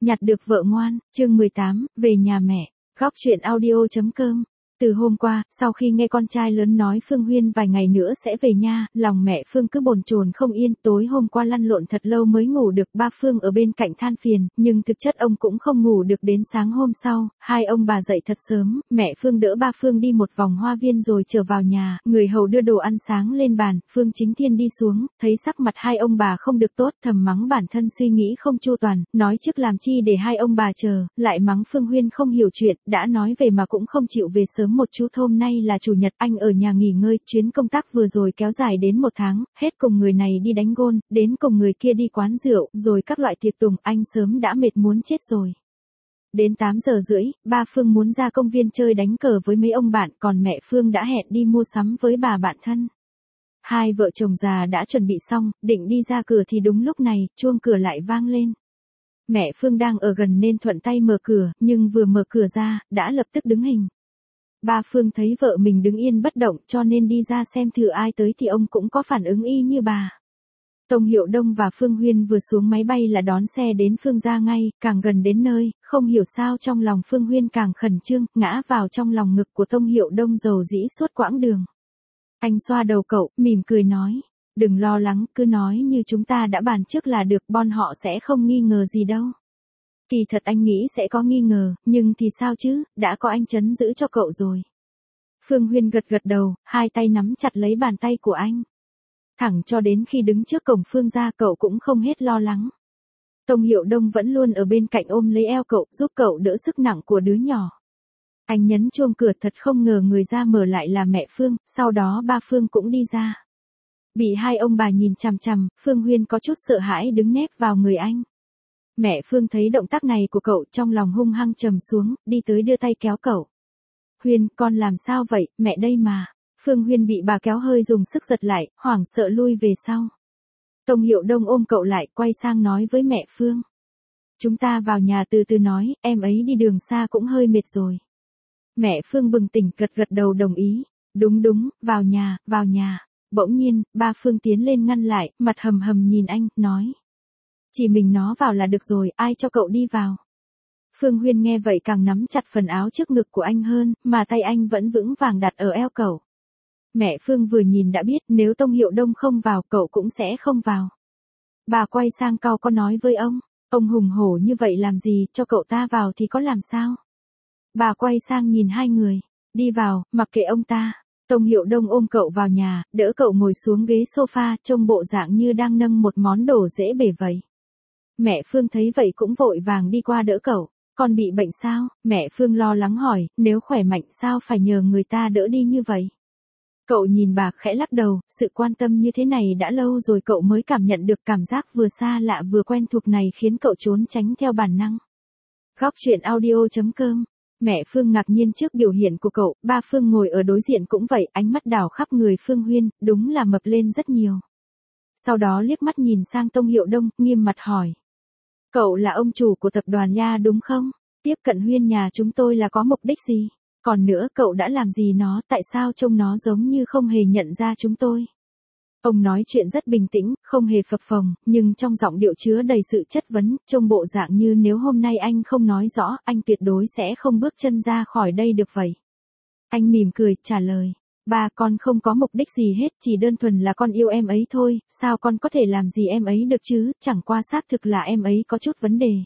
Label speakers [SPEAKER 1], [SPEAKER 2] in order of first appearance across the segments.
[SPEAKER 1] Nhặt được vợ ngoan, chương 18, về nhà mẹ. Góc truyện audio.com. Từ hôm qua, sau khi nghe con trai lớn nói Phương Huyên vài ngày nữa sẽ về nha, lòng mẹ Phương cứ bồn chồn không yên. Tối hôm qua lăn lộn thật lâu mới ngủ được. Ba Phương ở bên cạnh than phiền, nhưng thực chất ông cũng không ngủ được đến sáng hôm sau. Hai ông bà dậy thật sớm, mẹ Phương đỡ ba Phương đi một vòng hoa viên rồi trở vào nhà. Người hầu đưa đồ ăn sáng lên bàn. Phương Chính Thiên đi xuống, thấy sắc mặt hai ông bà không được tốt, thầm mắng bản thân suy nghĩ không chu toàn, nói trước làm chi để hai ông bà chờ, lại mắng Phương Huyên không hiểu chuyện, đã nói về mà cũng không chịu về sớm một chút. Hôm nay là chủ nhật, anh ở nhà nghỉ ngơi, chuyến công tác vừa rồi kéo dài đến 1 tháng, hết cùng người này đi đánh gôn, đến cùng người kia đi quán rượu, rồi các loại tiệc tùng, anh sớm đã mệt muốn chết rồi. Đến 8 giờ rưỡi, ba Phương muốn ra công viên chơi đánh cờ với mấy ông bạn, còn mẹ Phương đã hẹn đi mua sắm với bà bạn thân. Hai vợ chồng già đã chuẩn bị xong, định đi ra cửa thì đúng lúc này, chuông cửa lại vang lên. Mẹ Phương đang ở gần nên thuận tay mở cửa, nhưng vừa mở cửa ra, đã lập tức đứng hình. Ba Phương thấy vợ mình đứng yên bất động cho nên đi ra xem thử ai tới thì ông cũng có phản ứng y như bà. Tông Hiệu Đông và Phương Huyên vừa xuống máy bay là đón xe đến Phương gia ngay, càng gần đến nơi, không hiểu sao trong lòng Phương Huyên càng khẩn trương, ngã vào trong lòng ngực của Tông Hiệu Đông dầu dĩ suốt quãng đường. Anh xoa đầu cậu, mỉm cười nói, đừng lo lắng, cứ nói như chúng ta đã bàn trước là được, bọn họ sẽ không nghi ngờ gì đâu. Kỳ thật anh nghĩ sẽ có nghi ngờ, nhưng thì sao chứ, đã có anh trấn giữ cho cậu rồi. Phương Huyên gật gật đầu, hai tay nắm chặt lấy bàn tay của anh. Thẳng cho đến khi đứng trước cổng Phương gia cậu cũng không hết lo lắng. Tông Hiệu Đông vẫn luôn ở bên cạnh ôm lấy eo cậu, giúp cậu đỡ sức nặng của đứa nhỏ. Anh nhấn chuông cửa, thật không ngờ người ra mở lại là mẹ Phương, sau đó ba Phương cũng đi ra. Bị hai ông bà nhìn chằm chằm, Phương Huyên có chút sợ hãi đứng nép vào người anh. Mẹ Phương thấy động tác này của cậu trong lòng hung hăng trầm xuống, đi tới đưa tay kéo cậu. Huyên, con làm sao vậy, mẹ đây mà. Phương Huyên bị bà kéo hơi dùng sức giật lại, hoảng sợ lui về sau. Tông Hiệu Đông ôm cậu lại, quay sang nói với mẹ Phương. Chúng ta vào nhà từ từ nói, em ấy đi đường xa cũng hơi mệt rồi. Mẹ Phương bừng tỉnh gật gật đầu đồng ý. Đúng đúng, vào nhà, vào nhà. Bỗng nhiên, ba Phương tiến lên ngăn lại, mặt hầm hầm nhìn anh, nói. Chỉ mình nó vào là được rồi, ai cho cậu đi vào. Phương Huyên nghe vậy càng nắm chặt phần áo trước ngực của anh hơn, mà tay anh vẫn vững vàng đặt ở eo cậu. Mẹ Phương vừa nhìn đã biết nếu Tông Hiệu Đông không vào cậu cũng sẽ không vào. Bà quay sang cau có nói với ông hùng hổ như vậy làm gì, cho cậu ta vào thì có làm sao. Bà quay sang nhìn hai người, đi vào, mặc kệ ông ta. Tông Hiệu Đông ôm cậu vào nhà, đỡ cậu ngồi xuống ghế sofa, trông bộ dạng như đang nâng một món đồ dễ bể vậy. Mẹ Phương thấy vậy cũng vội vàng đi qua đỡ cậu. Con bị bệnh sao? Mẹ Phương lo lắng hỏi, nếu khỏe mạnh sao phải nhờ người ta đỡ đi như vậy? Cậu nhìn bà khẽ lắc đầu, sự quan tâm như thế này đã lâu rồi cậu mới cảm nhận được cảm giác vừa xa lạ vừa quen thuộc này khiến cậu trốn tránh theo bản năng. Góc truyện audio.com. Mẹ Phương ngạc nhiên trước biểu hiện của cậu, ba Phương ngồi ở đối diện cũng vậy, ánh mắt đảo khắp người Phương Huyên, đúng là mập lên rất nhiều. Sau đó liếc mắt nhìn sang Tông Hiệu Đông, nghiêm mặt hỏi. Cậu là ông chủ của tập đoàn Nha đúng không? Tiếp cận Huyên nhà chúng tôi là có mục đích gì? Còn nữa cậu đã làm gì nó, tại sao trông nó giống như không hề nhận ra chúng tôi? Ông nói chuyện rất bình tĩnh, không hề phập phồng, nhưng trong giọng điệu chứa đầy sự chất vấn, trông bộ dạng như nếu hôm nay anh không nói rõ, anh tuyệt đối sẽ không bước chân ra khỏi đây được vậy. Anh mỉm cười, trả lời. Ba, con không có mục đích gì hết, chỉ đơn thuần là con yêu em ấy thôi, sao con có thể làm gì em ấy được chứ, chẳng qua xác thực là em ấy có chút vấn đề.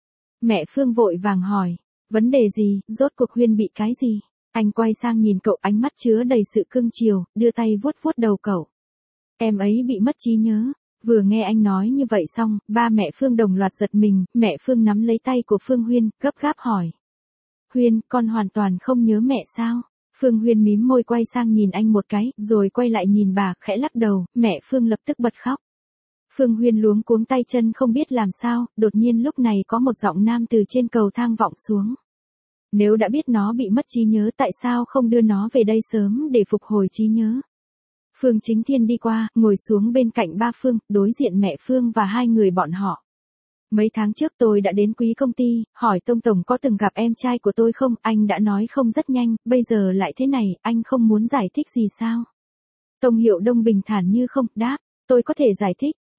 [SPEAKER 1] Mẹ Phương vội vàng hỏi, vấn đề gì, rốt cuộc Huyên bị cái gì? Anh quay sang nhìn cậu, ánh mắt chứa đầy sự cưng chiều, đưa tay vuốt vuốt đầu cậu. Em ấy bị mất trí nhớ. Vừa nghe anh nói như vậy xong, ba mẹ Phương đồng loạt giật mình, mẹ Phương nắm lấy tay của Phương Huyên, gấp gáp hỏi. Huyên, con hoàn toàn không nhớ mẹ sao? Phương Huyên mím môi quay sang nhìn anh một cái, rồi quay lại nhìn bà, khẽ lắc đầu, mẹ Phương lập tức bật khóc. Phương Huyên luống cuống tay chân không biết làm sao, đột nhiên lúc này có một giọng nam từ trên cầu thang vọng xuống. Nếu đã biết nó bị mất trí nhớ tại sao không đưa nó về đây sớm để phục hồi trí nhớ? Phương Chính Thiên đi qua, ngồi xuống bên cạnh ba Phương, đối diện mẹ Phương và hai người bọn họ. Mấy tháng trước tôi đã đến Quý công ty, hỏi Tông Tổng có từng gặp em trai của tôi không, anh đã nói không rất nhanh, bây giờ lại thế này, anh không muốn giải thích gì sao? Tông Hiệu Đông bình thản như không, đáp, tôi có thể giải thích.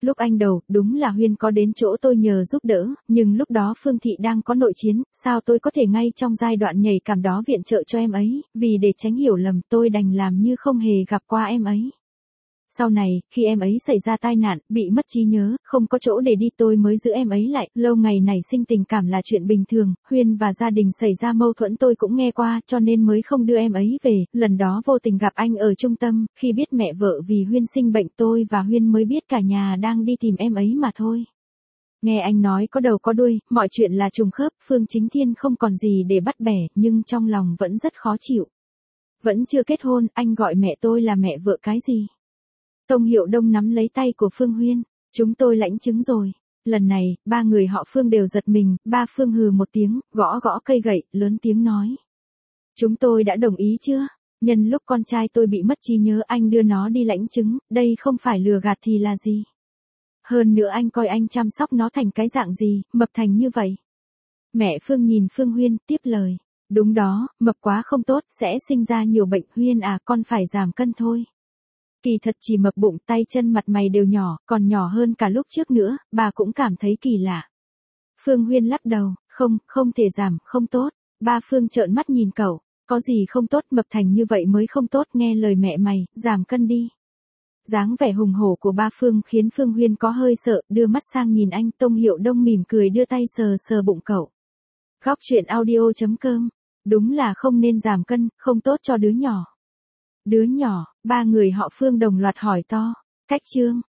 [SPEAKER 1] Lúc anh đầu, đúng là Huyên có đến chỗ tôi nhờ giúp đỡ, nhưng lúc đó Phương Thị đang có nội chiến, sao tôi có thể ngay trong giai đoạn nhạy cảm đó viện trợ cho em ấy, vì để tránh hiểu lầm tôi đành làm như không hề gặp qua em ấy. Sau này, khi em ấy xảy ra tai nạn, bị mất trí nhớ, không có chỗ để đi tôi mới giữ em ấy lại, lâu ngày nảy sinh tình cảm là chuyện bình thường, Huyên và gia đình xảy ra mâu thuẫn tôi cũng nghe qua cho nên mới không đưa em ấy về, lần đó vô tình gặp anh ở trung tâm, khi biết mẹ vợ vì Huyên sinh bệnh tôi và Huyên mới biết cả nhà đang đi tìm em ấy mà thôi. Nghe anh nói có đầu có đuôi, mọi chuyện là trùng khớp, Phương Chính Thiên không còn gì để bắt bẻ, nhưng trong lòng vẫn rất khó chịu. Vẫn chưa kết hôn, anh gọi mẹ tôi là mẹ vợ cái gì? Tông Hiệu Đông nắm lấy tay của Phương Huyên, chúng tôi lãnh chứng rồi. Lần này, ba người họ Phương đều giật mình, ba Phương hừ một tiếng, gõ gõ cây gậy, lớn tiếng nói. Chúng tôi đã đồng ý chưa? Nhân lúc con trai tôi bị mất trí nhớ anh đưa nó đi lãnh chứng, đây không phải lừa gạt thì là gì? Hơn nữa anh coi anh chăm sóc nó thành cái dạng gì, mập thành như vậy. Mẹ Phương nhìn Phương Huyên, tiếp lời. Đúng đó, mập quá không tốt, sẽ sinh ra nhiều bệnh. Huyên à, con phải giảm cân thôi. Kỳ thật chỉ mập bụng, tay chân mặt mày đều nhỏ, còn nhỏ hơn cả lúc trước nữa, bà cũng cảm thấy kỳ lạ. Phương Huyên lắc đầu, không thể giảm, không tốt. Ba Phương trợn mắt nhìn cậu, có gì không tốt, mập thành như vậy mới không tốt, nghe lời mẹ mày, giảm cân đi. Dáng vẻ hùng hổ của ba Phương khiến Phương Huyên có hơi sợ, đưa mắt sang nhìn anh. Tông Hiệu Đông mỉm cười đưa tay sờ sờ bụng cậu. Góc truyện audio.com, đúng là không nên giảm cân, không tốt cho đứa nhỏ. Đứa nhỏ, ba người họ Phương đồng loạt hỏi to. Cách chương